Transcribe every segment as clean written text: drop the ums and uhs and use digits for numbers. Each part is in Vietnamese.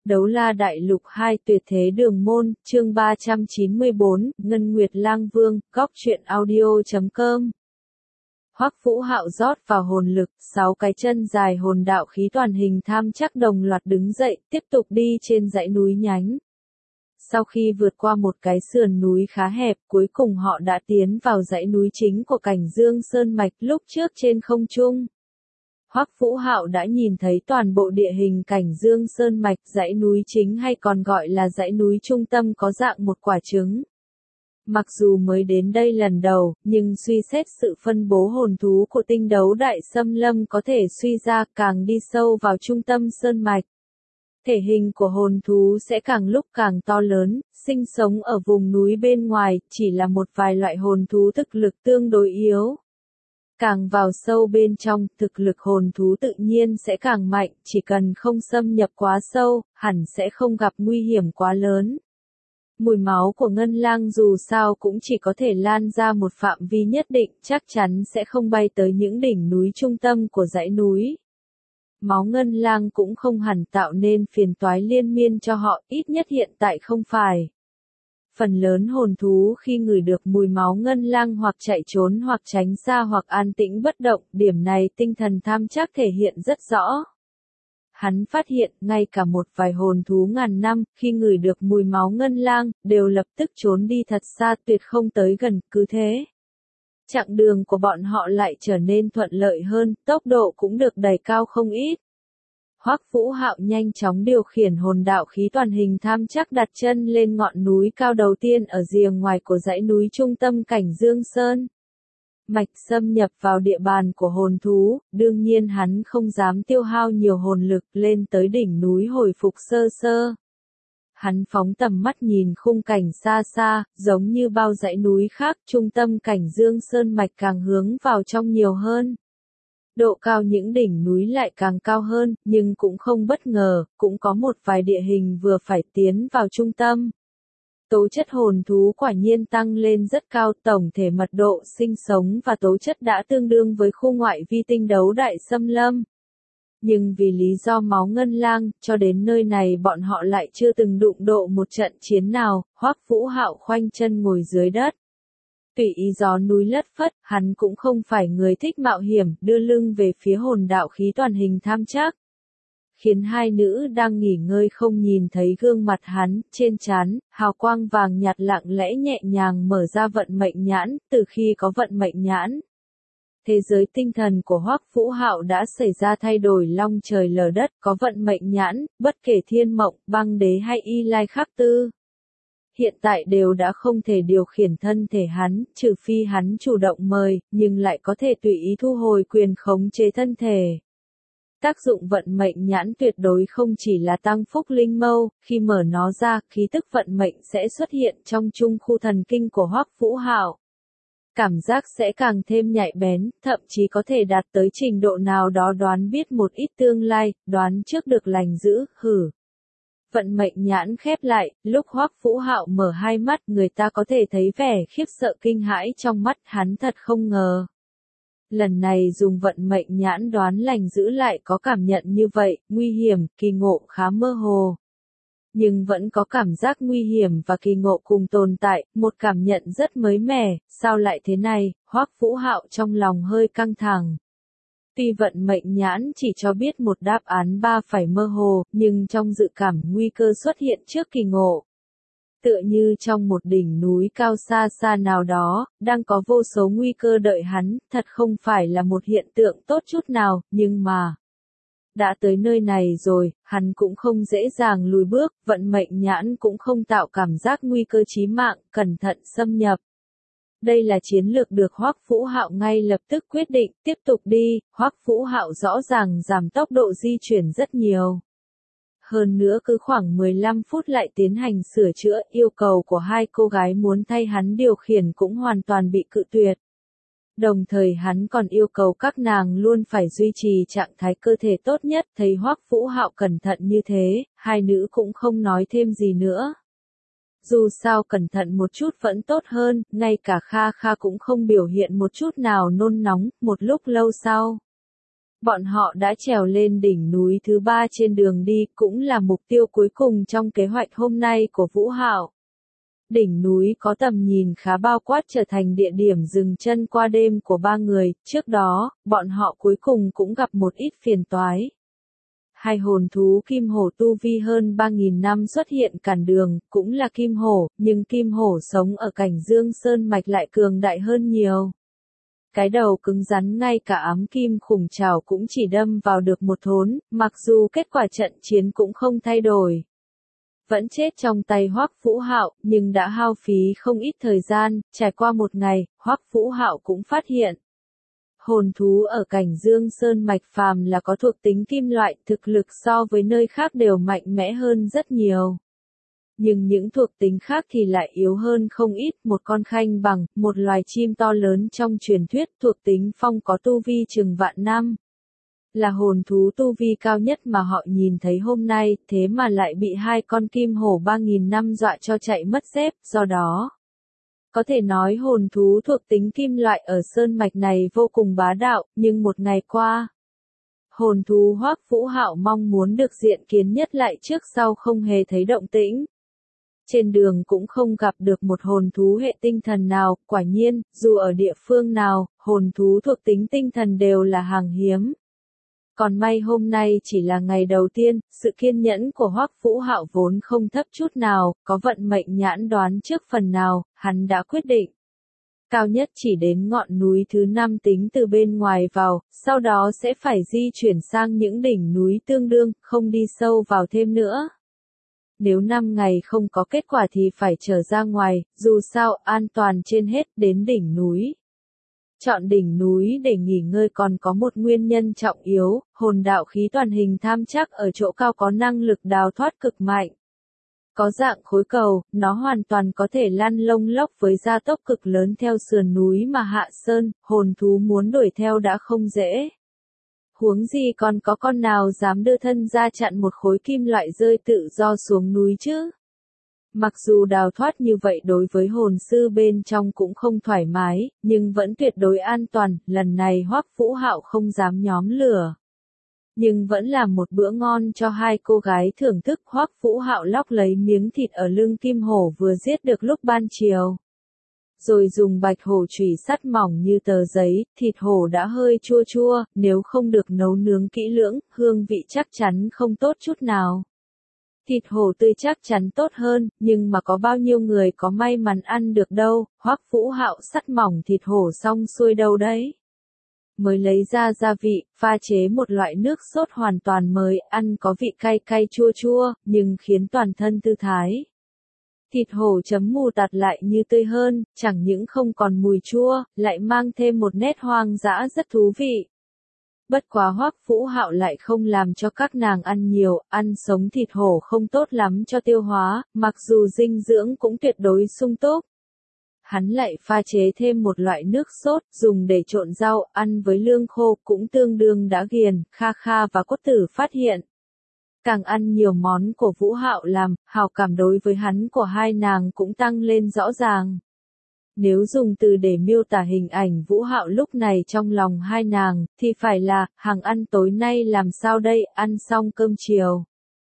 Đấu La Đại Lục 2 Tuyệt Thế Đường Môn, chương 394, Ngân Nguyệt Lang Vương, góc truyện audio.com. Hoắc Vũ Hạo rót vào hồn lực, 6 cái chân dài hồn đạo khí toàn hình tham chắc đồng loạt đứng dậy, tiếp tục đi trên dãy núi nhánh. Sau khi vượt qua một cái sườn núi khá hẹp, cuối cùng họ đã tiến vào dãy núi chính của Cảnh Dương Sơn Mạch lúc trước trên không trung. Hoắc Vũ Hạo đã nhìn thấy toàn bộ địa hình Cảnh Dương Sơn Mạch, dãy núi chính hay còn gọi là dãy núi trung tâm có dạng một quả trứng. Mặc dù mới đến đây lần đầu, nhưng suy xét sự phân bố hồn thú của tinh đấu đại xâm lâm có thể suy ra càng đi sâu vào trung tâm Sơn Mạch. Thể hình của hồn thú sẽ càng lúc càng to lớn, sinh sống ở vùng núi bên ngoài, chỉ là một vài loại hồn thú thực lực tương đối yếu. Càng vào sâu bên trong, thực lực hồn thú tự nhiên sẽ càng mạnh, chỉ cần không xâm nhập quá sâu, hẳn sẽ không gặp nguy hiểm quá lớn. Mùi máu của Ngân Lang dù sao cũng chỉ có thể lan ra một phạm vi nhất định, chắc chắn sẽ không bay tới những đỉnh núi trung tâm của dãy núi. Máu Ngân Lang cũng không hẳn tạo nên phiền toái liên miên cho họ, ít nhất hiện tại không phải. Phần lớn hồn thú khi ngửi được mùi máu Ngân Lang hoặc chạy trốn hoặc tránh xa hoặc an tĩnh bất động, điểm này tinh thần tham chắc thể hiện rất rõ. Hắn phát hiện, ngay cả một vài hồn thú ngàn năm, khi ngửi được mùi máu Ngân Lang, đều lập tức trốn đi thật xa, tuyệt không tới gần, cứ thế. Chặng đường của bọn họ lại trở nên thuận lợi hơn, tốc độ cũng được đẩy cao không ít. Hoắc Vũ Hạo nhanh chóng điều khiển hồn đạo khí toàn hình tham chắc đặt chân lên ngọn núi cao đầu tiên ở rìa ngoài của dãy núi trung tâm Cảnh Dương Sơn. Mạch xâm nhập vào địa bàn của hồn thú, đương nhiên hắn không dám tiêu hao nhiều hồn lực lên tới đỉnh núi hồi phục sơ sơ. Hắn phóng tầm mắt nhìn khung cảnh xa xa, giống như bao dãy núi khác, trung tâm Cảnh Dương Sơn Mạch càng hướng vào trong nhiều hơn. Độ cao những đỉnh núi lại càng cao hơn, nhưng cũng không bất ngờ, cũng có một vài địa hình vừa phải tiến vào trung tâm. Tố chất hồn thú quả nhiên tăng lên rất cao, tổng thể mật độ sinh sống và tố chất đã tương đương với khu ngoại vi tinh đấu đại xâm lâm. Nhưng vì lý do máu Ngân Lang, cho đến nơi này bọn họ lại chưa từng đụng độ một trận chiến nào. Hoắc Vũ Hạo khoanh chân ngồi dưới đất. Tùy ý gió núi lất phất, hắn cũng không phải người thích mạo hiểm, đưa lưng về phía hồn đạo khí toàn hình tham chắc. Khiến hai nữ đang nghỉ ngơi không nhìn thấy gương mặt hắn, trên trán, hào quang vàng nhạt lặng lẽ nhẹ nhàng mở ra vận mệnh nhãn, từ khi có vận mệnh nhãn. Thế giới tinh thần của Hoắc Vũ Hạo đã xảy ra thay đổi long trời lở đất, có vận mệnh nhãn, bất kể thiên mộng, băng đế hay y lai khắc tư. Hiện tại đều đã không thể điều khiển thân thể hắn, trừ phi hắn chủ động mời, nhưng lại có thể tùy ý thu hồi quyền khống chế thân thể. Tác dụng vận mệnh nhãn tuyệt đối không chỉ là tăng phúc linh mâu, khi mở nó ra, khí tức vận mệnh sẽ xuất hiện trong trung khu thần kinh của Hoắc Vũ Hạo. Cảm giác sẽ càng thêm nhạy bén, thậm chí có thể đạt tới trình độ nào đó đoán biết một ít tương lai, đoán trước được lành dữ, hử. Vận mệnh nhãn khép lại, lúc Hoắc Vũ Hạo mở hai mắt, người ta có thể thấy vẻ khiếp sợ kinh hãi trong mắt hắn, thật không ngờ. Lần này dùng vận mệnh nhãn đoán lành giữ lại có cảm nhận như vậy, nguy hiểm, kỳ ngộ khá mơ hồ. Nhưng vẫn có cảm giác nguy hiểm và kỳ ngộ cùng tồn tại, một cảm nhận rất mới mẻ, sao lại thế này, Hoắc Vũ Hạo trong lòng hơi căng thẳng. Tuy vận mệnh nhãn chỉ cho biết một đáp án phải mơ hồ, nhưng trong dự cảm nguy cơ xuất hiện trước kỳ ngộ. Tựa như trong một đỉnh núi cao xa xa nào đó, đang có vô số nguy cơ đợi hắn, thật không phải là một hiện tượng tốt chút nào, nhưng mà... Đã tới nơi này rồi, hắn cũng không dễ dàng lùi bước, vận mệnh nhãn cũng không tạo cảm giác nguy cơ chí mạng, cẩn thận xâm nhập. Đây là chiến lược được Hoắc Vũ Hạo ngay lập tức quyết định, tiếp tục đi. Hoắc Vũ Hạo rõ ràng giảm tốc độ di chuyển rất nhiều. Hơn nữa cứ khoảng 15 phút lại tiến hành sửa chữa, yêu cầu của hai cô gái muốn thay hắn điều khiển cũng hoàn toàn bị cự tuyệt. Đồng thời hắn còn yêu cầu các nàng luôn phải duy trì trạng thái cơ thể tốt nhất, thấy Hoắc Vũ Hạo cẩn thận như thế, hai nữ cũng không nói thêm gì nữa. Dù sao cẩn thận một chút vẫn tốt hơn, ngay cả Kha Kha cũng không biểu hiện một chút nào nôn nóng, một lúc lâu sau. Bọn họ đã trèo lên đỉnh núi thứ 3 trên đường đi, cũng là mục tiêu cuối cùng trong kế hoạch hôm nay của Vũ Hạo. Đỉnh núi có tầm nhìn khá bao quát trở thành địa điểm dừng chân qua đêm của ba người, trước đó, bọn họ cuối cùng cũng gặp một ít phiền toái. Hai hồn thú kim hổ tu vi hơn 3.000 năm xuất hiện cản đường, cũng là kim hổ, nhưng kim hổ sống ở cảnh Dương Sơn Mạch lại cường đại hơn nhiều. Cái đầu cứng rắn, ngay cả ám kim khủng trảo cũng chỉ đâm vào được một thốn, mặc dù kết quả trận chiến cũng không thay đổi. Vẫn chết trong tay Hoắc Vũ Hạo, nhưng đã hao phí không ít thời gian, trải qua một ngày, Hoắc Vũ Hạo cũng phát hiện. Hồn thú ở cảnh Dương Sơn Mạch phàm là có thuộc tính kim loại, thực lực so với nơi khác đều mạnh mẽ hơn rất nhiều. Nhưng những thuộc tính khác thì lại yếu hơn không ít, một con khanh bằng, một loài chim to lớn trong truyền thuyết, thuộc tính phong có tu vi chừng vạn năm. Là hồn thú tu vi cao nhất mà họ nhìn thấy hôm nay, thế mà lại bị hai con kim hổ 3.000 năm dọa cho chạy mất dép, do đó. Có thể nói hồn thú thuộc tính kim loại ở sơn mạch này vô cùng bá đạo, nhưng một ngày qua. Hồn thú Hoắc Vũ Hạo mong muốn được diện kiến nhất lại trước sau không hề thấy động tĩnh. Trên đường cũng không gặp được một hồn thú hệ tinh thần nào, quả nhiên, dù ở địa phương nào, hồn thú thuộc tính tinh thần đều là hàng hiếm. Còn may hôm nay chỉ là ngày đầu tiên, sự kiên nhẫn của Hoắc Vũ Hạo vốn không thấp chút nào, có vận mệnh nhãn đoán trước phần nào, hắn đã quyết định. Cao nhất chỉ đến ngọn núi thứ 5 tính từ bên ngoài vào, sau đó sẽ phải di chuyển sang những đỉnh núi tương đương, không đi sâu vào thêm nữa. Nếu 5 ngày không có kết quả thì phải trở ra ngoài, dù sao an toàn trên hết, đến đỉnh núi. Chọn đỉnh núi để nghỉ ngơi còn có một nguyên nhân trọng yếu, hồn đạo khí toàn hình tham chắc ở chỗ cao có năng lực đào thoát cực mạnh. Có dạng khối cầu, nó hoàn toàn có thể lăn lông lốc với gia tốc cực lớn theo sườn núi mà hạ sơn, hồn thú muốn đuổi theo đã không dễ. Huống gì còn có con nào dám đưa thân ra chặn một khối kim loại rơi tự do xuống núi chứ? Mặc dù đào thoát như vậy đối với hồn sư bên trong cũng không thoải mái, nhưng vẫn tuyệt đối an toàn, lần này Hoắc Vũ Hạo không dám nhóm lửa. Nhưng vẫn là một bữa ngon cho hai cô gái thưởng thức. Hoắc Vũ Hạo lóc lấy miếng thịt ở lưng kim hổ vừa giết được lúc ban chiều. Rồi dùng bạch hổ chùy sắt mỏng như tờ giấy, thịt hổ đã hơi chua chua, nếu không được nấu nướng kỹ lưỡng, hương vị chắc chắn không tốt chút nào. Thịt hổ tươi chắc chắn tốt hơn, nhưng mà có bao nhiêu người có may mắn ăn được đâu, Hoắc Vũ Hạo sắt mỏng thịt hổ xong xuôi đâu đấy. Mới lấy ra gia vị, pha chế một loại nước sốt hoàn toàn mới, ăn có vị cay cay chua chua, nhưng khiến toàn thân thư thái. Thịt hổ chấm mù tạt lại như tươi hơn, chẳng những không còn mùi chua, lại mang thêm một nét hoang dã rất thú vị. Bất quá Hoắc Vũ Hạo lại không làm cho các nàng ăn nhiều, ăn sống thịt hổ không tốt lắm cho tiêu hóa, mặc dù dinh dưỡng cũng tuyệt đối sung túc. Hắn lại pha chế thêm một loại nước sốt, dùng để trộn rau, ăn với lương khô, cũng tương đương đã ghiền, Kha Kha và Cốt Tử phát hiện. Càng ăn nhiều món của Vũ Hạo làm, hào cảm đối với hắn của hai nàng cũng tăng lên rõ ràng. Nếu dùng từ để miêu tả hình ảnh Vũ Hạo lúc này trong lòng hai nàng, thì phải là, hàng ăn tối nay làm sao đây, ăn xong cơm chiều.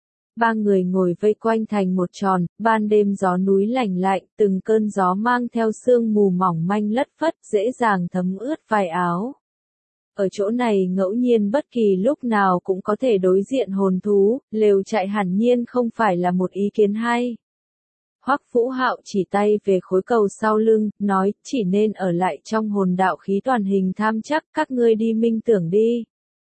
Ba người ngồi vây quanh thành một tròn, ban đêm gió núi lạnh lạnh, từng cơn gió mang theo sương mù mỏng manh lất phất, dễ dàng thấm ướt vai áo. Ở chỗ này ngẫu nhiên bất kỳ lúc nào cũng có thể đối diện hồn thú, lều trại hẳn nhiên không phải là một ý kiến hay. Hoắc Vũ Hạo chỉ tay về khối cầu sau lưng, nói, chỉ nên ở lại trong hồn đạo khí toàn hình tham chắc, các ngươi đi minh tưởng đi.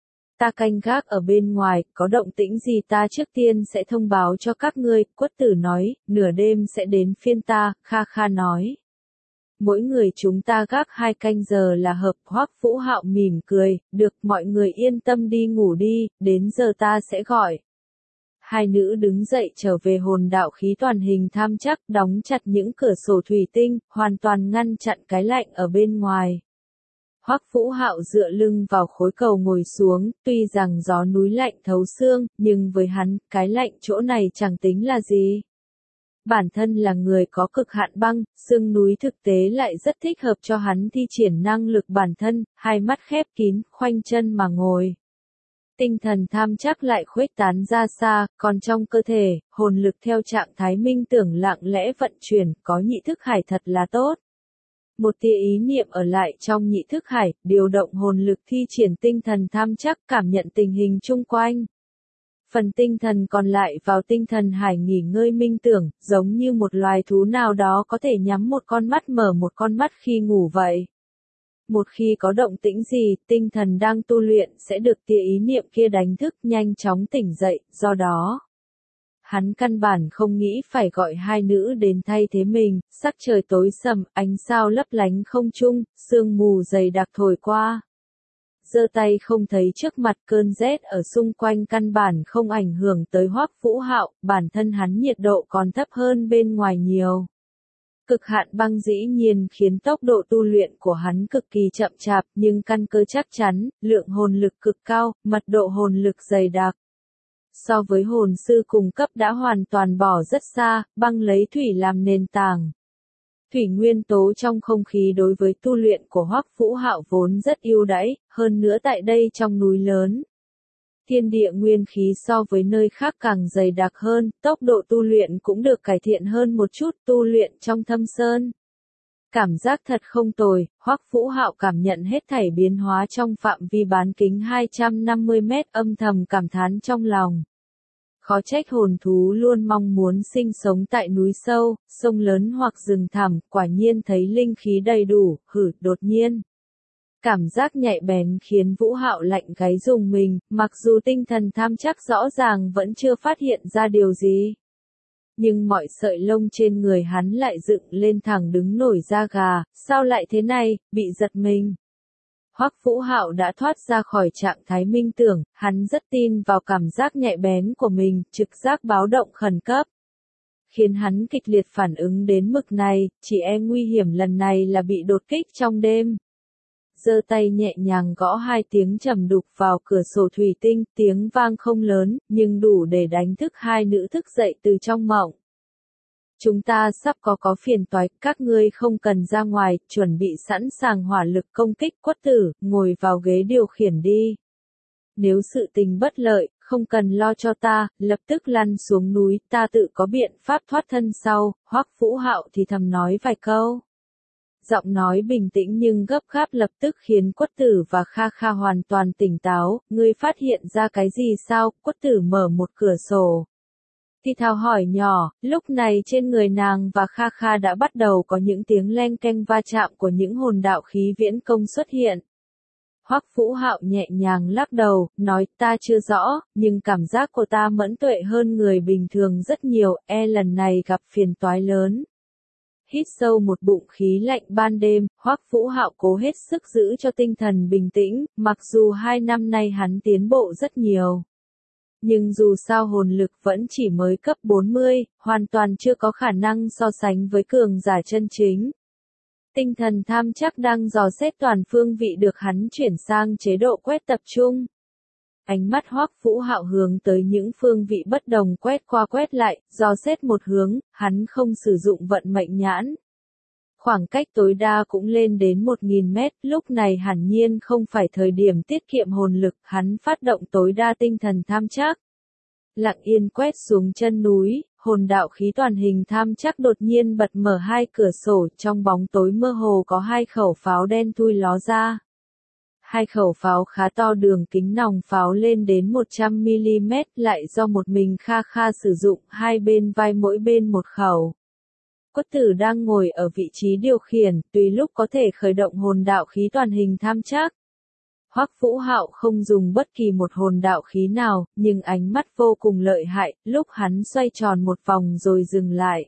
Ta canh gác ở bên ngoài, có động tĩnh gì ta trước tiên sẽ thông báo cho các ngươi, Quất Tử nói, nửa đêm sẽ đến phiên ta, Kha Kha nói. Mỗi người chúng ta gác 2 canh giờ là hợp. Hoắc Vũ Hạo mỉm cười, được, mọi người yên tâm đi ngủ đi, đến giờ ta sẽ gọi. Hai nữ đứng dậy trở về hồn đạo khí toàn hình tham chắc, đóng chặt những cửa sổ thủy tinh, hoàn toàn ngăn chặn cái lạnh ở bên ngoài. Hoắc Vũ Hạo dựa lưng vào khối cầu ngồi xuống, tuy rằng gió núi lạnh thấu xương, nhưng với hắn, cái lạnh chỗ này chẳng tính là gì. Bản thân là người có cực hạn băng, xương núi thực tế lại rất thích hợp cho hắn thi triển năng lực bản thân, hai mắt khép kín, khoanh chân mà ngồi. Tinh thần tham chắc lại khuếch tán ra xa, còn trong cơ thể, hồn lực theo trạng thái minh tưởng lặng lẽ vận chuyển, có nhị thức hải thật là tốt. Một tia ý niệm ở lại trong nhị thức hải, điều động hồn lực thi triển tinh thần tham chắc, cảm nhận tình hình chung quanh. Phần tinh thần còn lại vào tinh thần hải nghỉ ngơi minh tưởng, giống như một loài thú nào đó có thể nhắm một con mắt mở một con mắt khi ngủ vậy. Một khi có động tĩnh gì, tinh thần đang tu luyện sẽ được tia ý niệm kia đánh thức, nhanh chóng tỉnh dậy, do đó. Hắn căn bản không nghĩ phải gọi hai nữ đến thay thế mình, sắc trời tối sầm, ánh sao lấp lánh không trung, sương mù dày đặc thổi qua. Giơ tay không thấy trước mặt, cơn rét ở xung quanh căn bản không ảnh hưởng tới Hoắc Vũ Hạo, bản thân hắn nhiệt độ còn thấp hơn bên ngoài nhiều. Cực hạn băng dĩ nhiên khiến tốc độ tu luyện của hắn cực kỳ chậm chạp, nhưng căn cơ chắc chắn, lượng hồn lực cực cao, mật độ hồn lực dày đặc. So với hồn sư cùng cấp đã hoàn toàn bỏ rất xa, băng lấy thủy làm nền tảng. Thủy nguyên tố trong không khí đối với tu luyện của Hoắc Vũ Hạo vốn rất ưu đãi, hơn nữa tại đây trong núi lớn. Thiên địa nguyên khí so với nơi khác càng dày đặc hơn, tốc độ tu luyện cũng được cải thiện hơn một chút, tu luyện trong thâm sơn. Cảm giác thật không tồi, Hoắc Vũ Hạo cảm nhận hết thảy biến hóa trong phạm vi bán kính 250 mét, âm thầm cảm thán trong lòng. Khó trách hồn thú luôn mong muốn sinh sống tại núi sâu, sông lớn hoặc rừng thẳm, quả nhiên thấy linh khí đầy đủ, đột nhiên. Cảm giác nhạy bén khiến Vũ Hạo lạnh gáy rùng mình, mặc dù tinh thần tham chắc rõ ràng vẫn chưa phát hiện ra điều gì. Nhưng mọi sợi lông trên người hắn lại dựng lên thẳng đứng nổi da gà, sao lại thế này, bị giật mình. Hoắc Vũ Hạo đã thoát ra khỏi trạng thái minh tưởng, hắn rất tin vào cảm giác nhạy bén của mình, trực giác báo động khẩn cấp. Khiến hắn kịch liệt phản ứng đến mức này, chỉ e nguy hiểm lần này là bị đột kích trong đêm. Giơ tay nhẹ nhàng gõ hai tiếng trầm đục vào cửa sổ thủy tinh, tiếng vang không lớn, nhưng đủ để đánh thức hai nữ thức dậy từ trong mộng. Chúng ta sắp có phiền toái, các ngươi không cần ra ngoài, chuẩn bị sẵn sàng hỏa lực công kích. Quất Tử, ngồi vào ghế điều khiển đi. Nếu sự tình bất lợi, không cần lo cho ta, lập tức lăn xuống núi, ta tự có biện pháp thoát thân sau. Hoắc Vũ Hạo thì thầm nói vài câu. Giọng nói bình tĩnh nhưng gấp gáp lập tức khiến Quất Tử và Kha Kha hoàn toàn tỉnh táo. Ngươi phát hiện ra cái gì sao? Quất Tử mở một cửa sổ. Thì thào hỏi nhỏ, lúc này trên người nàng và Kha Kha đã bắt đầu có những tiếng leng keng va chạm của những hồn đạo khí viễn công xuất hiện. Hoắc Vũ Hạo nhẹ nhàng lắc đầu, nói ta chưa rõ, nhưng cảm giác của ta mẫn tuệ hơn người bình thường rất nhiều, lần này gặp phiền toái lớn. Hít sâu một bụng khí lạnh ban đêm, Hoắc Vũ Hạo cố hết sức giữ cho tinh thần bình tĩnh, mặc dù 2 năm nay hắn tiến bộ rất nhiều. Nhưng dù sao hồn lực vẫn chỉ mới cấp 40, hoàn toàn chưa có khả năng so sánh với cường giả chân chính. Tinh thần tham chắc đang dò xét toàn phương vị được hắn chuyển sang chế độ quét tập trung. Ánh mắt Hoắc Vũ Hạo hướng tới những phương vị bất đồng quét qua quét lại, dò xét một hướng, hắn không sử dụng vận mệnh nhãn. Khoảng cách tối đa cũng lên đến 1000 mét, lúc này hẳn nhiên không phải thời điểm tiết kiệm hồn lực, hắn phát động tối đa tinh thần tham chắc. Lặng yên quét xuống chân núi, hồn đạo khí toàn hình tham chắc đột nhiên bật mở hai cửa sổ, trong bóng tối mơ hồ có hai khẩu pháo đen thui ló ra. Hai khẩu pháo khá to, đường kính nòng pháo lên đến 100mm, lại do một mình Kha Kha sử dụng, hai bên vai mỗi bên một khẩu. Quất Tử đang ngồi ở vị trí điều khiển, tùy lúc có thể khởi động hồn đạo khí toàn hình tham chắc. Hoắc Vũ Hạo không dùng bất kỳ một hồn đạo khí nào, nhưng ánh mắt vô cùng lợi hại, lúc hắn xoay tròn một vòng rồi dừng lại.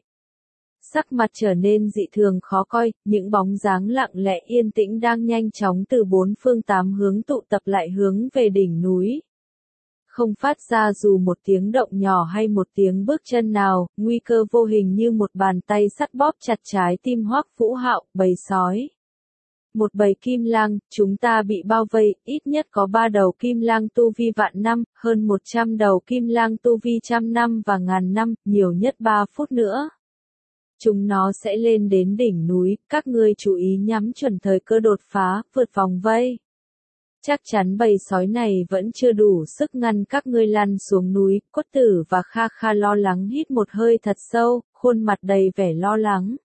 Sắc mặt trở nên dị thường khó coi, những bóng dáng lặng lẽ yên tĩnh đang nhanh chóng từ bốn phương tám hướng tụ tập lại hướng về đỉnh núi. Không phát ra dù một tiếng động nhỏ hay một tiếng bước chân nào, nguy cơ vô hình như một bàn tay sắt bóp chặt trái tim Hoắc Vũ Hạo, bầy sói. Một bầy kim lang, chúng ta bị bao vây, ít nhất có 3 đầu kim lang tu vi vạn năm, hơn 100 đầu kim lang tu vi trăm năm và ngàn năm, nhiều nhất 3 phút nữa. Chúng nó sẽ lên đến đỉnh núi, các ngươi chú ý nhắm chuẩn thời cơ đột phá, vượt vòng vây. Chắc chắn bầy sói này vẫn chưa đủ sức ngăn các ngươi lăn xuống núi, Cốt Tử và Kha Kha lo lắng hít một hơi thật sâu, khuôn mặt đầy vẻ lo lắng.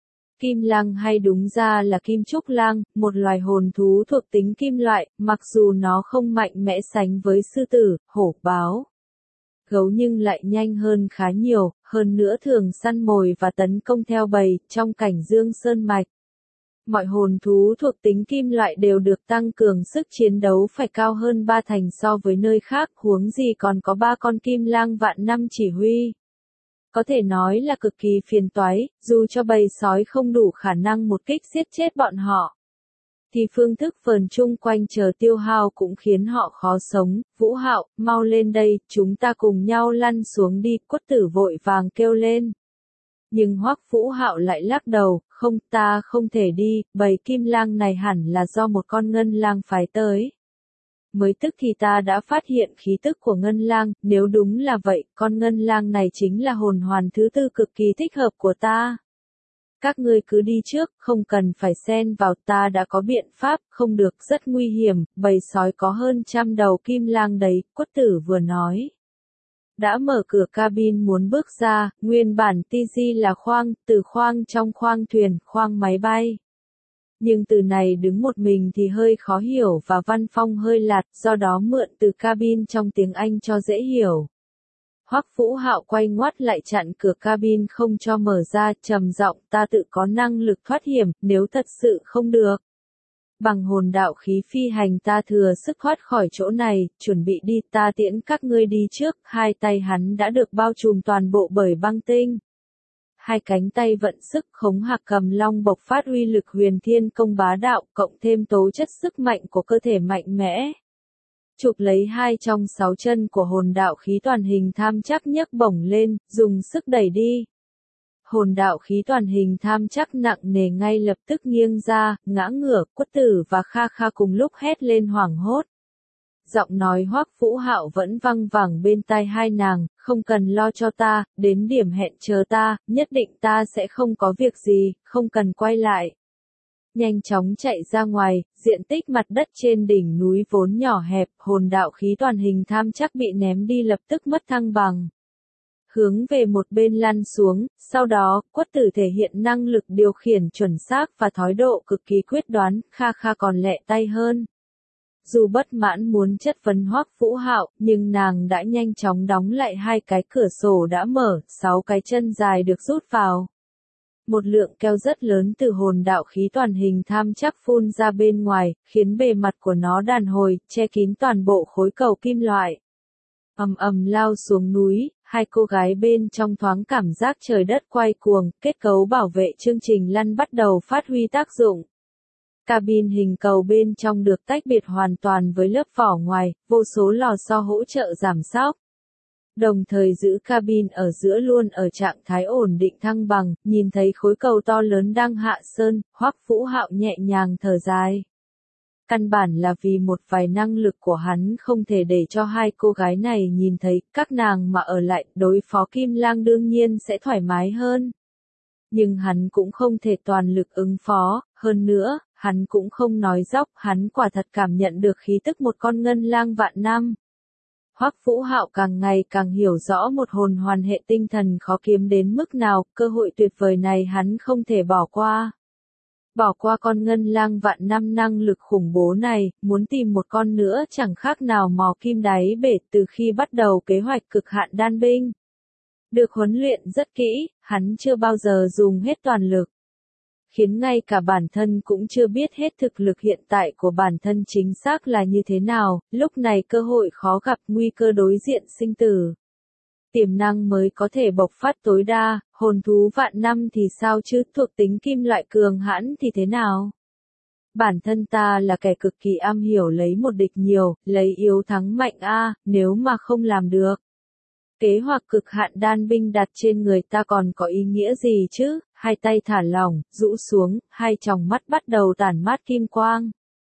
Kim lang hay đúng ra là kim trúc lang, một loài hồn thú thuộc tính kim loại, mặc dù nó không mạnh mẽ sánh với sư tử, hổ báo, gấu nhưng lại nhanh hơn khá nhiều, hơn nữa thường săn mồi và tấn công theo bầy, trong cảnh Dương Sơn Mạch. Mọi hồn thú thuộc tính kim loại đều được tăng cường sức chiến đấu phải cao hơn 3 thành so với nơi khác, huống gì còn có 3 con kim lang vạn năm chỉ huy. Có thể nói là cực kỳ phiền toái, dù cho bầy sói không đủ khả năng một kích giết chết bọn họ, thì phương thức vờn chung quanh chờ tiêu hao cũng khiến họ khó sống. Vũ Hạo, mau lên đây, chúng ta cùng nhau lăn xuống đi, Cốt Tử vội vàng kêu lên. Nhưng Hoắc Vũ Hạo lại lắc đầu, không, ta không thể đi, bầy kim lang này hẳn là do một con ngân lang phái tới. Mới tức thì ta đã phát hiện khí tức của ngân lang, nếu đúng là vậy, con ngân lang này chính là hồn hoàn thứ tư cực kỳ thích hợp của ta. Các ngươi cứ đi trước, không cần phải xen vào, ta đã có biện pháp, không được, rất nguy hiểm, bầy sói có hơn 100 đầu kim lang đấy, Cốt Tử vừa nói. Đã mở cửa cabin muốn bước ra, nguyên bản TG là khoang, từ khoang trong khoang thuyền, khoang máy bay. Nhưng từ này đứng một mình thì hơi khó hiểu và văn phong hơi lạt, do đó mượn từ cabin trong tiếng Anh cho dễ hiểu. Hoắc Vũ Hạo quay ngoắt lại chặn cửa cabin không cho mở ra, trầm giọng, ta tự có năng lực thoát hiểm, nếu thật sự không được. Bằng hồn đạo khí phi hành ta thừa sức thoát khỏi chỗ này, chuẩn bị đi, ta tiễn các ngươi đi trước, hai tay hắn đã được bao trùm toàn bộ bởi băng tinh. Hai cánh tay vận sức khống hạc cầm long bộc phát uy lực huyền thiên công bá đạo, cộng thêm tố chất sức mạnh của cơ thể mạnh mẽ. Chụp lấy 2 trong 6 chân của hồn đạo khí toàn hình tham chắc nhấc bổng lên, dùng sức đẩy đi. Hồn đạo khí toàn hình tham chắc nặng nề ngay lập tức nghiêng ra, ngã ngửa, Cốt Tử và Kha Kha cùng lúc hét lên hoảng hốt. Giọng nói Hoắc Vũ Hạo vẫn văng vẳng bên tai hai nàng, không cần lo cho ta, đến điểm hẹn chờ ta, nhất định ta sẽ không có việc gì, không cần quay lại. Nhanh chóng chạy ra ngoài, diện tích mặt đất trên đỉnh núi vốn nhỏ hẹp, hồn đạo khí toàn hình tham chắc bị ném đi lập tức mất thăng bằng. Hướng về một bên lăn xuống, sau đó, Cốt Tử thể hiện năng lực điều khiển chuẩn xác và thái độ cực kỳ quyết đoán, Kha Kha còn lẹ tay hơn. Dù bất mãn muốn chất vấn Hoắc Vũ Hạo, nhưng nàng đã nhanh chóng đóng lại 2 cái cửa sổ đã mở, 6 cái chân dài được rút vào. Một lượng keo rất lớn từ hồn đạo khí toàn hình tham chắc phun ra bên ngoài, khiến bề mặt của nó đàn hồi, che kín toàn bộ khối cầu kim loại. Ầm ầm lao xuống núi, hai cô gái bên trong thoáng cảm giác trời đất quay cuồng, kết cấu bảo vệ chương trình lăn bắt đầu phát huy tác dụng. Cabin hình cầu bên trong được tách biệt hoàn toàn với lớp vỏ ngoài, vô số lò xo hỗ trợ giảm xóc. Đồng thời giữ cabin ở giữa luôn ở trạng thái ổn định thăng bằng, nhìn thấy khối cầu to lớn đang hạ sơn, Hoắc Vũ Hạo nhẹ nhàng thở dài. Căn bản là vì một vài năng lực của hắn không thể để cho hai cô gái này nhìn thấy, các nàng mà ở lại, đối phó Kim Lang đương nhiên sẽ thoải mái hơn. Nhưng hắn cũng không thể toàn lực ứng phó, hơn nữa, hắn cũng không nói dóc, hắn quả thật cảm nhận được khí tức một con ngân lang vạn năm. Hoắc Vũ Hạo càng ngày càng hiểu rõ một hồn hoàn hệ tinh thần khó kiếm đến mức nào, cơ hội tuyệt vời này hắn không thể bỏ qua. Bỏ qua con ngân lang vạn năm năng lực khủng bố này, muốn tìm một con nữa chẳng khác nào mò kim đáy bể từ khi bắt đầu kế hoạch cực hạn đan binh. Được huấn luyện rất kỹ, hắn chưa bao giờ dùng hết toàn lực. Khiến ngay cả bản thân cũng chưa biết hết thực lực hiện tại của bản thân chính xác là như thế nào, lúc này cơ hội khó gặp, nguy cơ đối diện sinh tử. Tiềm năng mới có thể bộc phát tối đa, hồn thú vạn năm thì sao chứ, thuộc tính kim loại cường hãn thì thế nào? Bản thân ta là kẻ cực kỳ am hiểu lấy một địch nhiều, lấy yếu thắng mạnh nếu mà không làm được. Kế hoạch cực hạn đan binh đặt trên người ta còn có ý nghĩa gì chứ, hai tay thả lỏng, rũ xuống, hai tròng mắt bắt đầu tản mát kim quang.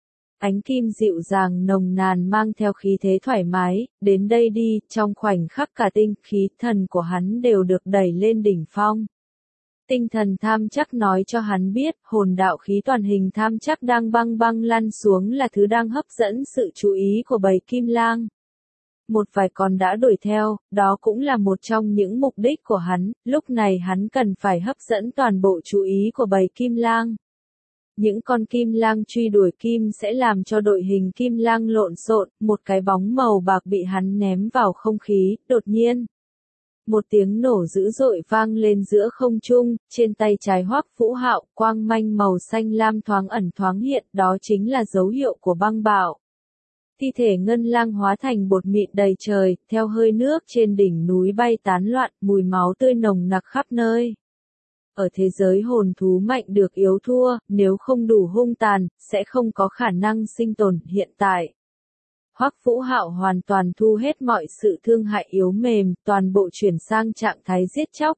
Ánh kim dịu dàng nồng nàn mang theo khí thế thoải mái, đến đây đi, trong khoảnh khắc cả tinh khí thần của hắn đều được đẩy lên đỉnh phong. Tinh thần tham chắc nói cho hắn biết, hồn đạo khí toàn hình tham chắc đang băng băng lăn xuống là thứ đang hấp dẫn sự chú ý của bầy kim lang. Một vài con đã đuổi theo, đó cũng là một trong những mục đích của hắn, lúc này hắn cần phải hấp dẫn toàn bộ chú ý của bầy kim lang. Những con kim lang truy đuổi kim sẽ làm cho đội hình kim lang lộn xộn, một cái bóng màu bạc bị hắn ném vào không khí, đột nhiên. Một tiếng nổ dữ dội vang lên giữa không trung, trên tay trái Hoắc Vũ Hạo, quang manh màu xanh lam thoáng ẩn thoáng hiện, đó chính là dấu hiệu của băng bạo. Thi thể ngân lang hóa thành bột mịn đầy trời, theo hơi nước trên đỉnh núi bay tán loạn, mùi máu tươi nồng nặc khắp nơi. Ở thế giới hồn thú mạnh được yếu thua, nếu không đủ hung tàn, sẽ không có khả năng sinh tồn hiện tại. Hoắc Vũ Hạo hoàn toàn thu hết mọi sự thương hại yếu mềm, toàn bộ chuyển sang trạng thái giết chóc,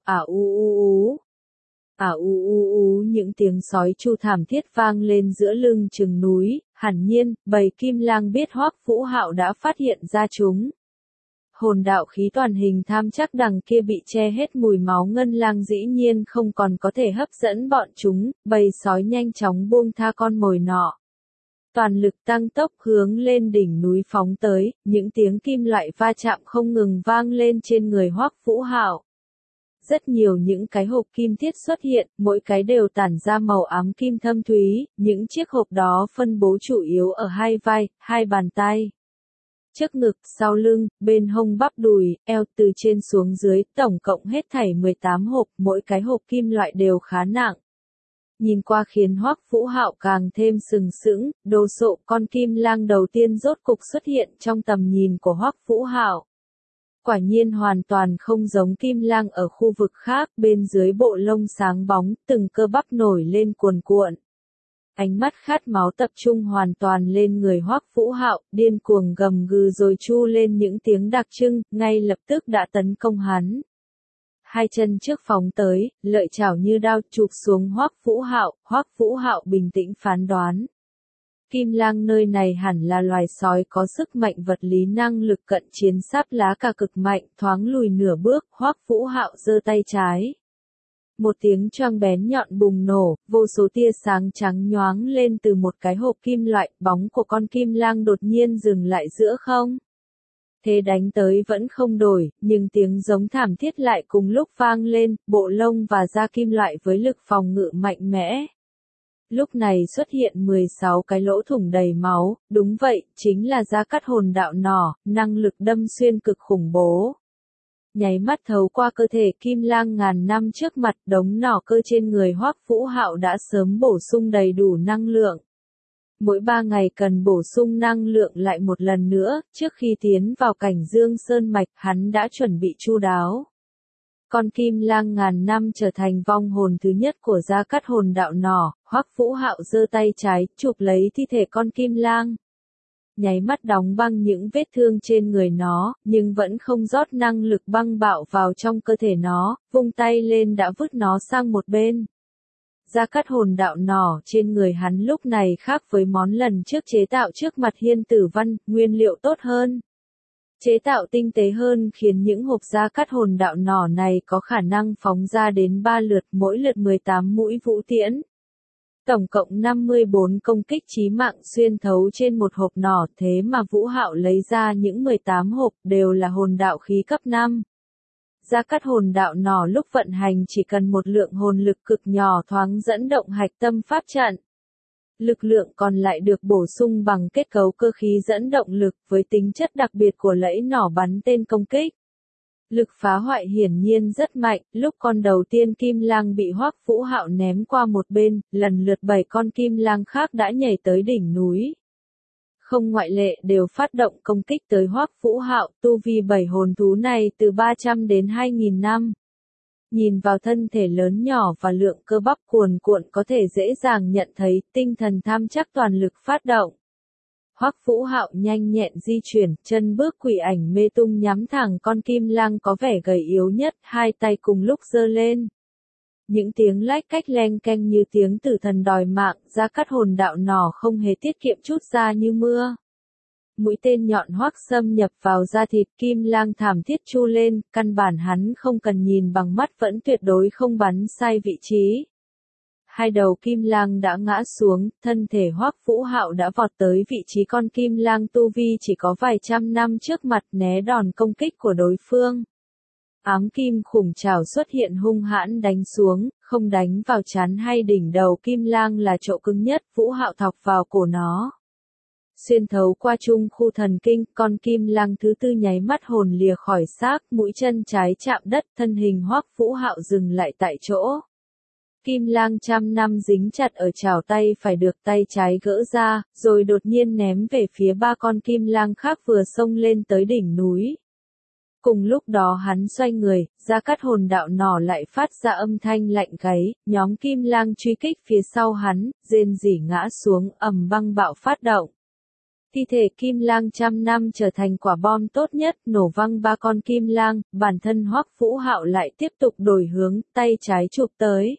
những tiếng sói tru thảm thiết vang lên giữa lưng chừng núi, hẳn nhiên, bầy kim lang biết Hoắc Vũ Hạo đã phát hiện ra chúng. Hồn đạo khí toàn hình tham chắc đằng kia bị che hết mùi máu ngân lang dĩ nhiên không còn có thể hấp dẫn bọn chúng, bầy sói nhanh chóng buông tha con mồi nọ. Toàn lực tăng tốc hướng lên đỉnh núi phóng tới, những tiếng kim loại va chạm không ngừng vang lên trên người Hoắc Vũ Hạo. Rất nhiều những cái hộp kim thiết xuất hiện, mỗi cái đều tản ra màu ám kim thâm thúy, những chiếc hộp đó phân bố chủ yếu ở hai vai, hai bàn tay. Trước ngực, sau lưng, bên hông bắp đùi, eo từ trên xuống dưới, tổng cộng hết thảy 18 hộp, mỗi cái hộp kim loại đều khá nặng. Nhìn qua khiến Hoắc Vũ Hạo càng thêm sừng sững, đồ sộ con kim lang đầu tiên rốt cục xuất hiện trong tầm nhìn của Hoắc Vũ Hạo. Quả nhiên hoàn toàn không giống kim lang ở khu vực khác, bên dưới bộ lông sáng bóng, từng cơ bắp nổi lên cuồn cuộn. Ánh mắt khát máu tập trung hoàn toàn lên người Hoắc Vũ Hạo, điên cuồng gầm gừ rồi chu lên những tiếng đặc trưng, ngay lập tức đã tấn công hắn. Hai chân trước phóng tới, lợi chảo như đao chụp xuống Hoắc Vũ Hạo bình tĩnh phán đoán. Kim lang nơi này hẳn là loài sói có sức mạnh vật lý năng lực cận chiến sáp lá cả cực mạnh, thoáng lùi nửa bước, Hoắc Vũ Hạo giơ tay trái. Một tiếng choang bén nhọn bùng nổ, vô số tia sáng trắng nhoáng lên từ một cái hộp kim loại, bóng của con kim lang đột nhiên dừng lại giữa không. Thế đánh tới vẫn không đổi, nhưng tiếng giống thảm thiết lại cùng lúc vang lên, bộ lông và da kim loại với lực phòng ngự mạnh mẽ. Lúc này xuất hiện 16 cái lỗ thủng đầy máu, đúng vậy, chính là da cắt hồn đạo nỏ, năng lực đâm xuyên cực khủng bố. Nháy mắt thấu qua cơ thể kim lang ngàn năm trước mặt, đống nỏ cơ trên người Hoắc Vũ Hạo đã sớm bổ sung đầy đủ năng lượng. Mỗi 3 ngày cần bổ sung năng lượng lại một lần nữa, trước khi tiến vào cảnh Dương Sơn Mạch, hắn đã chuẩn bị chu đáo. Con kim lang ngàn năm trở thành vong hồn thứ nhất của gia cắt hồn đạo nỏ, Hoắc Vũ Hạo giơ tay trái, chụp lấy thi thể con kim lang. Nháy mắt đóng băng những vết thương trên người nó, nhưng vẫn không rót năng lực băng bạo vào trong cơ thể nó, vung tay lên đã vứt nó sang một bên. Gia cắt hồn đạo nỏ trên người hắn lúc này khác với món lần trước chế tạo trước mặt Hiên Tử Văn, nguyên liệu tốt hơn. Chế tạo tinh tế hơn khiến những hộp gia cắt hồn đạo nỏ này có khả năng phóng ra đến 3 lượt, mỗi lượt 18 mũi vũ tiễn. Tổng cộng 54 công kích chí mạng xuyên thấu trên một hộp nỏ, thế mà Vũ Hạo lấy ra những 18 hộp đều là hồn đạo khí cấp 5. Gia cắt hồn đạo nỏ lúc vận hành chỉ cần một lượng hồn lực cực nhỏ thoáng dẫn động hạch tâm pháp trận. Lực lượng còn lại được bổ sung bằng kết cấu cơ khí dẫn động lực với tính chất đặc biệt của lẫy nỏ bắn tên công kích. Lực phá hoại hiển nhiên rất mạnh, lúc con đầu tiên kim lang bị Hoắc Vũ Hạo ném qua một bên, lần lượt 7 con kim lang khác đã nhảy tới đỉnh núi. Không ngoại lệ đều phát động công kích tới Hoắc Vũ Hạo, tu vi 7 hồn thú này từ 300 đến 2000 năm. Nhìn vào thân thể lớn nhỏ và lượng cơ bắp cuồn cuộn có thể dễ dàng nhận thấy tinh thần tham chắc toàn lực phát động. Hoắc Vũ Hạo nhanh nhẹn di chuyển, chân bước quỷ ảnh mê tung nhắm thẳng con kim lang có vẻ gầy yếu nhất, hai tay cùng lúc giơ lên. Những tiếng lách cách leng keng như tiếng tử thần đòi mạng, gia cắt hồn đạo nỏ không hề tiết kiệm chút ra như mưa. Mũi tên nhọn hoắc xâm nhập vào da thịt, Kim Lang thảm thiết chu lên, căn bản hắn không cần nhìn bằng mắt vẫn tuyệt đối không bắn sai vị trí. Hai đầu Kim Lang đã ngã xuống, thân thể Hoắc Vũ Hạo đã vọt tới vị trí con Kim Lang tu vi chỉ có vài trăm năm trước mặt, né đòn công kích của đối phương. Ám kim khủng trảo xuất hiện hung hãn đánh xuống, không đánh vào trán hay đỉnh đầu Kim Lang là chỗ cứng nhất, Vũ Hạo thọc vào cổ nó. Xuyên thấu qua trung khu thần kinh, con Kim Lang thứ tư nháy mắt hồn lìa khỏi xác, mũi chân trái chạm đất, thân hình Hoắc Vũ Hạo dừng lại tại chỗ. Kim Lang trăm năm dính chặt ở chảo tay phải được tay trái gỡ ra, rồi đột nhiên ném về phía ba con Kim Lang khác vừa xông lên tới đỉnh núi. Cùng lúc đó hắn xoay người, Gia Cát hồn đạo nỏ lại phát ra âm thanh lạnh gáy, nhóm Kim Lang truy kích phía sau hắn, rên rỉ ngã xuống, băng bạo phát động. Thi thể Kim Lang trăm năm trở thành quả bom tốt nhất, nổ văng ba con Kim Lang, bản thân Hoắc Vũ Hạo lại tiếp tục đổi hướng, tay trái chụp tới.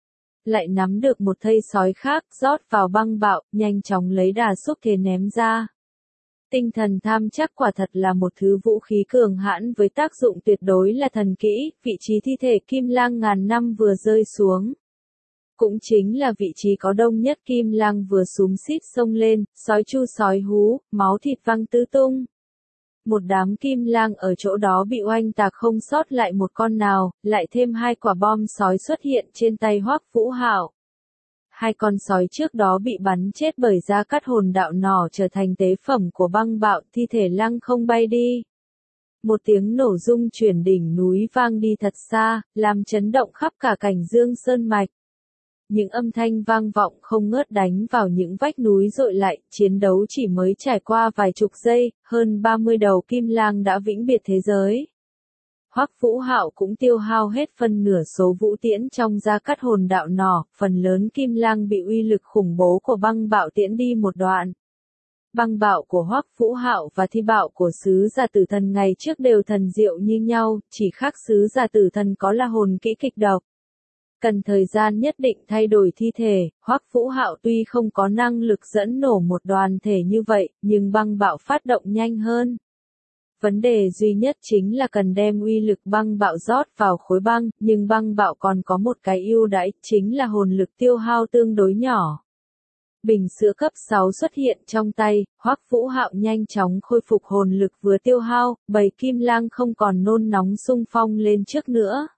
Lại nắm được một thây sói khác, rót vào băng bạo, nhanh chóng lấy đà xúc thế ném ra. Tinh thần tham chắc quả thật là một thứ vũ khí cường hãn với tác dụng tuyệt đối là thần kỹ, vị trí thi thể Kim Lang ngàn năm vừa rơi xuống. Cũng chính là vị trí có đông nhất, Kim Lang vừa xúm xít xông lên, sói chu sói hú, máu thịt văng tứ tung. Một đám Kim Lang ở chỗ đó bị oanh tạc không sót lại một con nào, lại thêm hai quả bom sói xuất hiện trên tay Hoắc Vũ Hạo. Hai con sói trước đó bị bắn chết bởi Gia Cát hồn đạo nỏ trở thành tế phẩm của băng bạo, thi thể lăng không bay đi. Một tiếng nổ rung chuyển đỉnh núi vang đi thật xa, làm chấn động khắp cả cảnh Dương Sơn Mạch. Những âm thanh vang vọng không ngớt đánh vào những vách núi dội lại, chiến đấu chỉ mới trải qua vài chục giây, hơn 30 đầu Kim Lang đã vĩnh biệt thế giới. Hoắc Vũ Hạo cũng tiêu hao hết phân nửa số vũ tiễn trong Gia Cát hồn đạo nỏ, phần lớn Kim Lang bị uy lực khủng bố của băng bạo tiễn đi một đoạn. Băng bạo của Hoắc Vũ Hạo và thi bạo của sứ giả tử thần ngày trước đều thần diệu như nhau, chỉ khác sứ giả tử thần có là hồn kỹ kịch độc. Cần thời gian nhất định thay đổi thi thể, Hoắc Vũ Hạo tuy không có năng lực dẫn nổ một đoàn thể như vậy, nhưng băng bạo phát động nhanh hơn. Vấn đề duy nhất chính là cần đem uy lực băng bạo rót vào khối băng, nhưng băng bạo còn có một cái ưu đãi, chính là hồn lực tiêu hao tương đối nhỏ. Bình sữa cấp 6 xuất hiện trong tay, Hoắc Vũ Hạo nhanh chóng khôi phục hồn lực vừa tiêu hao, bầy Kim Lang không còn nôn nóng xung phong lên trước nữa.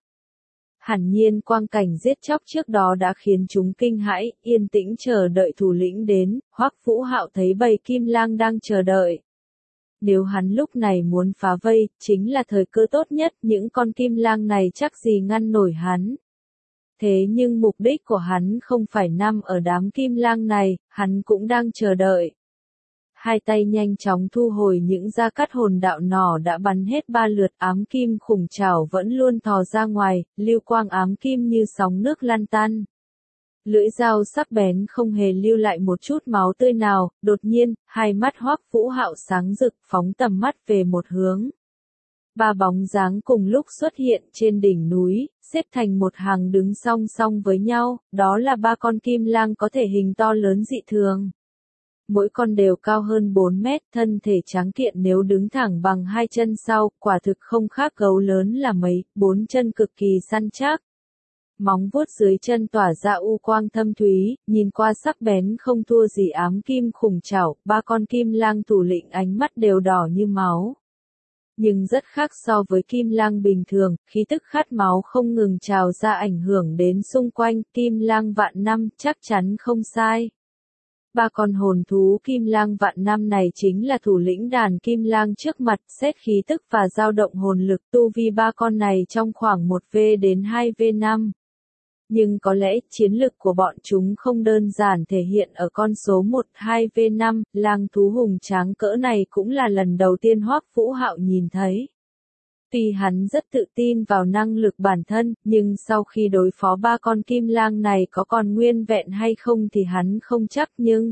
Hẳn nhiên quang cảnh giết chóc trước đó đã khiến chúng kinh hãi, yên tĩnh chờ đợi thủ lĩnh đến, Hoắc Vũ Hạo thấy bầy Kim Lang đang chờ đợi. Nếu hắn lúc này muốn phá vây, chính là thời cơ tốt nhất, những con Kim Lang này chắc gì ngăn nổi hắn. Thế nhưng mục đích của hắn không phải nằm ở đám Kim Lang này, hắn cũng đang chờ đợi. Hai tay nhanh chóng thu hồi những Gia Cát hồn đạo nỏ đã bắn hết 3 lượt, ám kim khủng trảo vẫn luôn thò ra ngoài, lưu quang ám kim như sóng nước lan tan. Lưỡi dao sắc bén không hề lưu lại một chút máu tươi nào, đột nhiên, hai mắt Hoắc Vũ Hạo sáng rực, phóng tầm mắt về một hướng. Ba bóng dáng cùng lúc xuất hiện trên đỉnh núi, xếp thành một hàng đứng song song với nhau, đó là ba con Kim Lang có thể hình to lớn dị thường. Mỗi con đều cao hơn 4 mét, thân thể tráng kiện nếu đứng thẳng bằng hai chân sau, quả thực không khác gấu lớn là mấy, 4 chân cực kỳ săn chắc. Móng vuốt dưới chân tỏa ra u quang thâm thúy, nhìn qua sắc bén không thua gì ám kim khủng trảo, ba con Kim Lang thủ lĩnh ánh mắt đều đỏ như máu. Nhưng rất khác so với Kim Lang bình thường, khí tức khát máu không ngừng trào ra ảnh hưởng đến xung quanh, Kim Lang vạn năm, chắc chắn không sai. Ba con hồn thú Kim Lang vạn năm này chính là thủ lĩnh đàn Kim Lang trước mặt, xét khí tức và dao động hồn lực, tu vi ba con này trong khoảng 1V đến 2V5. Nhưng có lẽ chiến lực của bọn chúng không đơn giản thể hiện ở con số 1-2V5, lang thú hùng tráng cỡ này cũng là lần đầu tiên Hoắc Vũ Hạo nhìn thấy. Tuy hắn rất tự tin vào năng lực bản thân, nhưng sau khi đối phó ba con Kim Lang này có còn nguyên vẹn hay không thì hắn không chắc, nhưng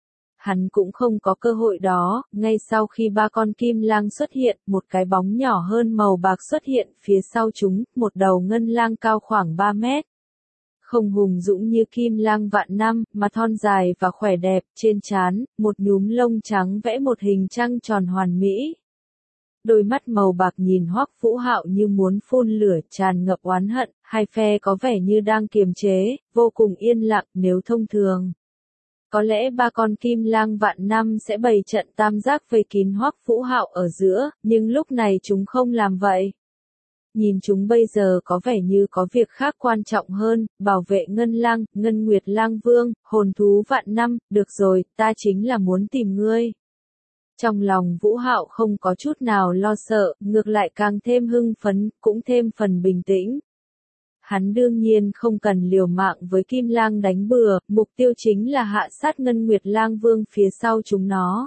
hắn cũng không có cơ hội đó. Ngay sau khi ba con Kim Lang xuất hiện, một cái bóng nhỏ hơn màu bạc xuất hiện phía sau chúng, một đầu ngân lang cao khoảng 3 mét. Không hùng dũng như kim lang vạn năm, mà thon dài và khỏe đẹp, trên trán, một nhúm lông trắng vẽ một hình trăng tròn hoàn mỹ. Đôi mắt màu bạc nhìn Hoắc Vũ Hạo như muốn phun lửa, tràn ngập oán hận, hai phe có vẻ như đang kiềm chế, vô cùng yên lặng. Nếu thông thường, có lẽ ba con kim lang vạn năm sẽ bày trận tam giác vây kín Hoắc Vũ Hạo ở giữa, nhưng lúc này chúng không làm vậy. Nhìn chúng bây giờ có vẻ như có việc khác quan trọng hơn, bảo vệ Ngân Lang, Ngân Nguyệt Lang Vương, hồn thú vạn năm. Được rồi, ta chính là muốn tìm ngươi. Trong lòng Vũ Hạo không có chút nào lo sợ, ngược lại càng thêm hưng phấn, cũng thêm phần bình tĩnh. Hắn đương nhiên không cần liều mạng với Kim Lang đánh bừa, mục tiêu chính là hạ sát Ngân Nguyệt Lang Vương phía sau chúng nó.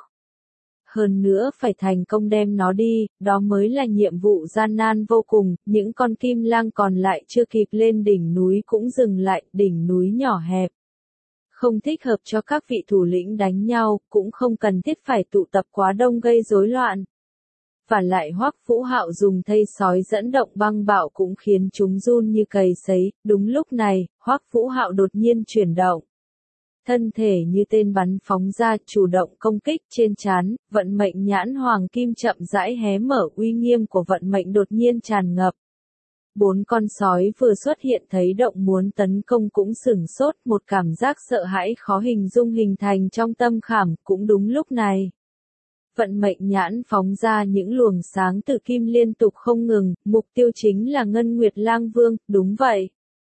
Hơn nữa phải thành công đem nó đi, đó mới là nhiệm vụ gian nan vô cùng. Những con kim lang còn lại chưa kịp lên đỉnh núi cũng dừng lại, đỉnh núi nhỏ hẹp. Không thích hợp cho các vị thủ lĩnh đánh nhau, cũng không cần thiết phải tụ tập quá đông gây rối loạn. Và lại Hoắc Vũ Hạo dùng thây sói dẫn động băng bạo cũng khiến chúng run như cầy sấy. Đúng lúc này, Hoắc Vũ Hạo đột nhiên chuyển động. Thân thể như tên bắn phóng ra, chủ động công kích. Trên trán, vận mệnh nhãn hoàng kim chậm rãi hé mở, uy nghiêm của vận mệnh đột nhiên tràn ngập. Bốn con sói vừa xuất hiện thấy động muốn tấn công cũng sửng sốt, một cảm giác sợ hãi khó hình dung hình thành trong tâm khảm. Cũng đúng lúc này, vận mệnh nhãn phóng ra những luồng sáng từ kim liên tục không ngừng, mục tiêu chính là Ngân Nguyệt Lang Vương. Đúng vậy,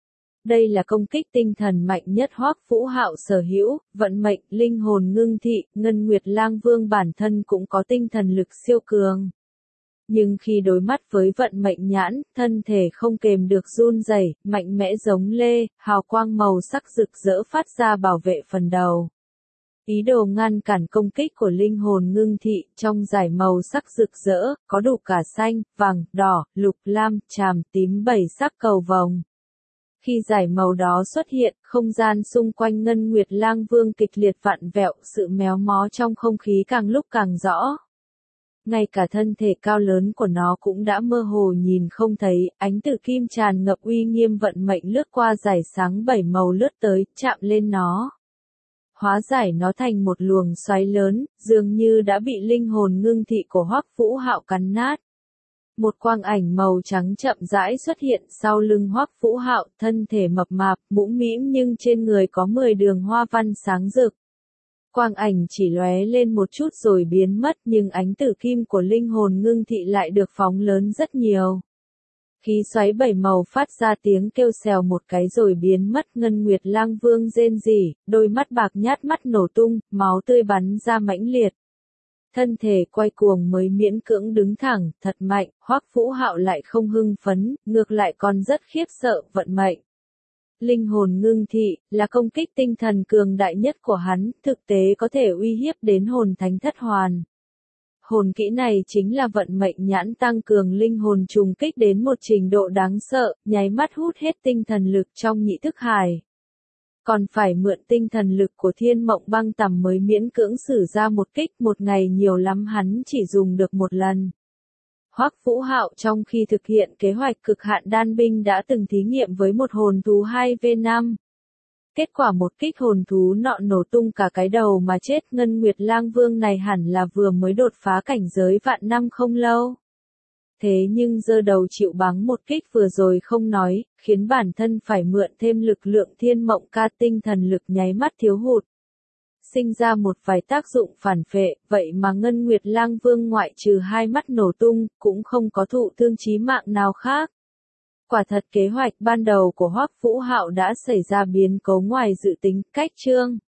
đây là công kích tinh thần mạnh nhất Hoắc Vũ Hạo sở hữu. Vận mệnh, linh hồn ngưng thị, Ngân Nguyệt Lang Vương bản thân cũng có tinh thần lực siêu cường. Nhưng khi đối mắt với vận mệnh nhãn, thân thể không kềm được run rẩy, mạnh mẽ giống lê, hào quang màu sắc rực rỡ phát ra bảo vệ phần đầu. Ý đồ ngăn cản công kích của linh hồn ngưng thị. Trong dải màu sắc rực rỡ, có đủ cả xanh, vàng, đỏ, lục, lam, tràm, tím, 7 sắc cầu vồng. Khi dải màu đó xuất hiện, không gian xung quanh Ngân Nguyệt Lang Vương kịch liệt vặn vẹo, sự méo mó trong không khí càng lúc càng rõ. Ngay cả thân thể cao lớn của nó cũng đã mơ hồ nhìn không thấy, ánh tử kim tràn ngập uy nghiêm vận mệnh lướt qua dải sáng 7 màu lướt tới, chạm lên nó. Hóa giải nó thành một luồng xoáy lớn, dường như đã bị linh hồn ngưng thị của Hoắc Vũ Hạo cắn nát. Một quang ảnh màu trắng chậm rãi xuất hiện sau lưng Hoắc Vũ Hạo, thân thể mập mạp, mũm mĩm nhưng trên người có 10 đường hoa văn sáng rực. Quang ảnh chỉ lóe lên một chút rồi biến mất, nhưng ánh tử kim của linh hồn ngưng thị lại được phóng lớn rất nhiều. Khí xoáy 7 màu phát ra tiếng kêu xèo một cái rồi biến mất. Ngân Nguyệt Lang Vương rên rỉ, đôi mắt bạc nhát mắt nổ tung, máu tươi bắn ra mãnh liệt. Thân thể quay cuồng mới miễn cưỡng đứng thẳng, thật mạnh. Hoắc Vũ Hạo lại không hưng phấn, ngược lại còn rất khiếp sợ. Vận mệnh, linh hồn ngưng thị, là công kích tinh thần cường đại nhất của hắn, thực tế có thể uy hiếp đến hồn thánh thất hoàn. Hồn kỹ này chính là vận mệnh nhãn tăng cường linh hồn trùng kích đến một trình độ đáng sợ, nháy mắt hút hết tinh thần lực trong nhị thức hải. Còn phải mượn tinh thần lực của Thiên Mộng Băng Tầm mới miễn cưỡng sử ra một kích, một ngày nhiều lắm hắn chỉ dùng được một lần. Hoắc Vũ Hạo trong khi thực hiện kế hoạch cực hạn đan binh đã từng thí nghiệm với một hồn thú 2v5. Kết quả một kích hồn thú nọ nổ tung cả cái đầu mà chết. Ngân Nguyệt Lang Vương này hẳn là vừa mới đột phá cảnh giới vạn năm không lâu. Thế nhưng giơ đầu chịu bắn một kích vừa rồi không nói, khiến bản thân phải mượn thêm lực lượng thiên mộng ca, tinh thần lực nháy mắt thiếu hụt. Sinh ra một vài tác dụng phản phệ, vậy mà Ngân Nguyệt Lang Vương ngoại trừ hai mắt nổ tung, cũng không có thụ thương chí mạng nào khác. Quả thật kế hoạch ban đầu của Hoắc Vũ Hạo đã xảy ra biến cố ngoài dự tính. Cách chương